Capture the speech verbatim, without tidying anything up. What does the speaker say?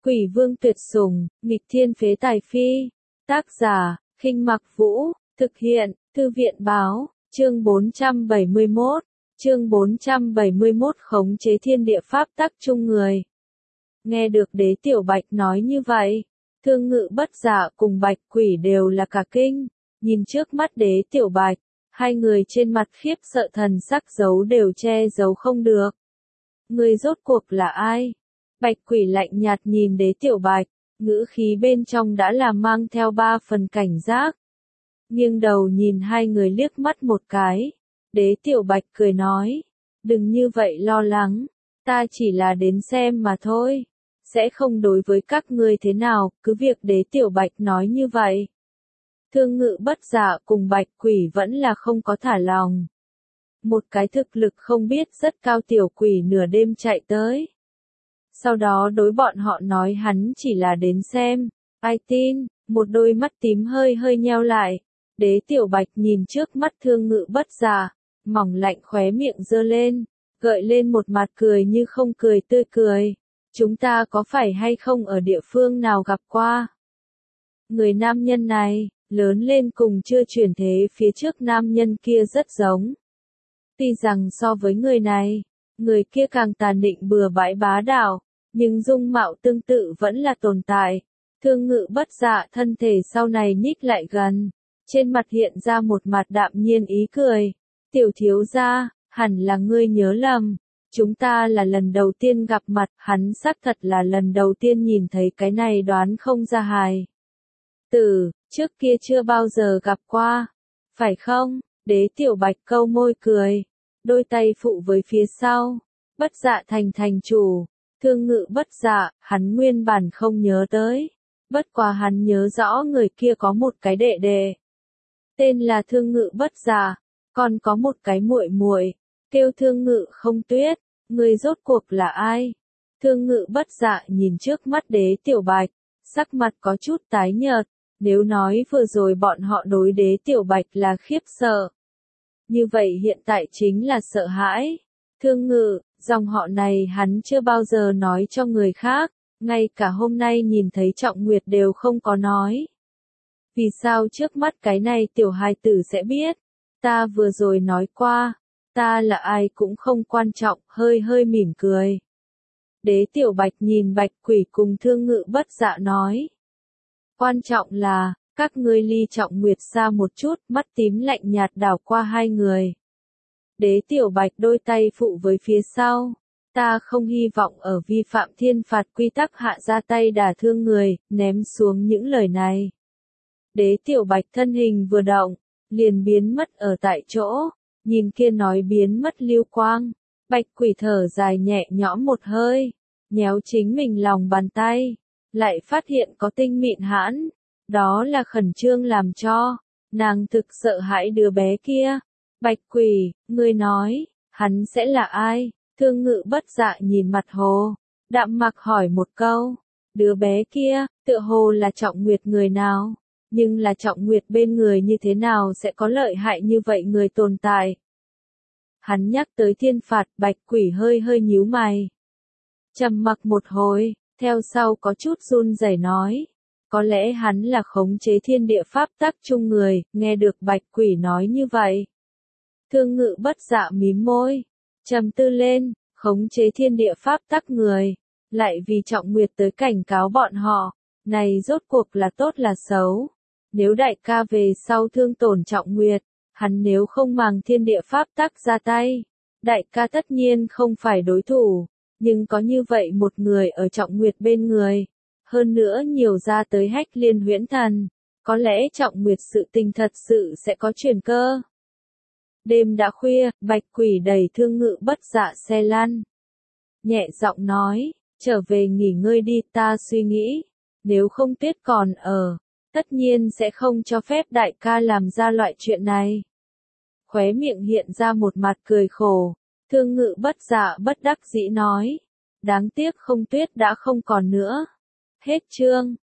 Quỷ vương tuyệt sủng, nghịch thiên phế tài phi. Tác giả, Khinh Mặc Vũ, thực hiện, Thư viện báo, chương bốn trăm bảy mươi mốt, chương bốn trăm bảy mươi mốt khống chế thiên địa pháp tắc chung người. Nghe được Đế Tiểu Bạch nói như vậy, Thương Ngự Bất Dạ cùng Bạch Quỷ đều là cả kinh, nhìn trước mắt Đế Tiểu Bạch, hai người trên mặt khiếp sợ thần sắc giấu đều che giấu không được. Người rốt cuộc là ai? Bạch Quỷ lạnh nhạt nhìn Đế Tiểu Bạch, ngữ khí bên trong đã là mang theo ba phần cảnh giác. Nghiêng đầu nhìn hai người liếc mắt một cái, Đế Tiểu Bạch cười nói, đừng như vậy lo lắng, ta chỉ là đến xem mà thôi, sẽ không đối với các ngươi thế nào, cứ việc Đế Tiểu Bạch nói như vậy. Thương Ngự Bất Dạ cùng Bạch Quỷ vẫn là không có thả lòng. Một cái thực lực không biết rất cao tiểu quỷ nửa đêm chạy tới. Sau đó đối bọn họ nói hắn chỉ là đến xem, ai tin, một đôi mắt tím hơi hơi nheo lại. Đế Tiểu Bạch nhìn trước mắt Thương Ngự Bất Dạ, mỏng lạnh khóe miệng giơ lên, gợi lên một mặt cười như không cười tươi cười. Chúng ta có phải hay không ở địa phương nào gặp qua? Người nam nhân này, lớn lên cùng chưa chuyển thế phía trước nam nhân kia rất giống. Tuy rằng so với người này, người kia càng tàn định bừa bãi bá đạo, nhưng dung mạo tương tự vẫn là tồn tại. Thương Ngự Bất Dạ thân thể sau này nhích lại gần, trên mặt hiện ra một mặt đạm nhiên ý cười. Tiểu thiếu gia, hẳn là ngươi nhớ lầm, chúng ta là lần đầu tiên gặp mặt, hắn xác thật là lần đầu tiên nhìn thấy cái này đoán không ra hài tử, trước kia chưa bao giờ gặp qua, phải không? Đế Tiểu Bạch câu môi cười, đôi tay phụ với phía sau, Bất Dạ thành thành chủ. Thương Ngự Bất Dạ, hắn nguyên bản không nhớ tới, bất quá hắn nhớ rõ người kia có một cái đệ đệ, tên là Thương Ngự Bất Dạ, còn có một cái muội muội, kêu Thương Ngự Không Tuyết. Người rốt cuộc là ai? Thương Ngự Bất Dạ nhìn trước mắt Đế Tiểu Bạch, sắc mặt có chút tái nhợt, nếu nói vừa rồi bọn họ đối Đế Tiểu Bạch là khiếp sợ, như vậy hiện tại chính là sợ hãi. Thương Ngự, dòng họ này hắn chưa bao giờ nói cho người khác, ngay cả hôm nay nhìn thấy Trọng Nguyệt đều không có nói. Vì sao trước mắt cái này tiểu hài tử sẽ biết? Ta vừa rồi nói qua, ta là ai cũng không quan trọng, hơi hơi mỉm cười. Đế Tiểu Bạch nhìn Bạch Quỷ cùng Thương Ngự Bất Dạ nói. Quan trọng là, các ngươi ly Trọng Nguyệt xa một chút, mắt tím lạnh nhạt đảo qua hai người. Đế Tiểu Bạch đôi tay phụ với phía sau. Ta không hy vọng ở vi phạm thiên phạt quy tắc hạ ra tay đả thương người, ném xuống những lời này. Đế Tiểu Bạch thân hình vừa động, liền biến mất ở tại chỗ, nhìn kia nói biến mất lưu quang. Bạch Quỷ thở dài nhẹ nhõm một hơi, nhéo chính mình lòng bàn tay, lại phát hiện có tinh mịn hãn, đó là khẩn trương làm cho, nàng thực sợ hãi đứa bé kia. Bạch Quỷ, ngươi nói, hắn sẽ là ai? Thương Ngự Bất Dạ nhìn mặt hồ, đạm mặc hỏi một câu, đứa bé kia, tựa hồ là Trọng Nguyệt người nào? Nhưng là Trọng Nguyệt bên người như thế nào sẽ có lợi hại như vậy người tồn tại? Hắn nhắc tới thiên phạt, Bạch Quỷ hơi hơi nhíu mày. Trầm mặc một hồi, theo sau có chút run rẩy nói, có lẽ hắn là khống chế thiên địa pháp tắc chung người. Nghe được Bạch Quỷ nói như vậy, Thương Ngự Bất Dạ mím môi, trầm tư lên, khống chế thiên địa pháp tắc người, lại vì Trọng Nguyệt tới cảnh cáo bọn họ, này rốt cuộc là tốt là xấu? Nếu đại ca về sau thương tổn Trọng Nguyệt, hắn nếu không màng thiên địa pháp tắc ra tay, đại ca tất nhiên không phải đối thủ, nhưng có như vậy một người ở Trọng Nguyệt bên người, hơn nữa nhiều ra tới Hách Liên Huyễn Thần, có lẽ Trọng Nguyệt sự tình thật sự sẽ có chuyển cơ. Đêm đã khuya, Bạch Quỷ đẩy Thương Ngự Bất Dạ xe lăn, nhẹ giọng nói, trở về nghỉ ngơi đi, ta suy nghĩ, nếu không Tuyết còn ở, tất nhiên sẽ không cho phép đại ca làm ra loại chuyện này. Khóe miệng hiện ra một mặt cười khổ, Thương Ngự Bất Dạ bất đắc dĩ nói, đáng tiếc không Tuyết đã không còn nữa. Hết chương.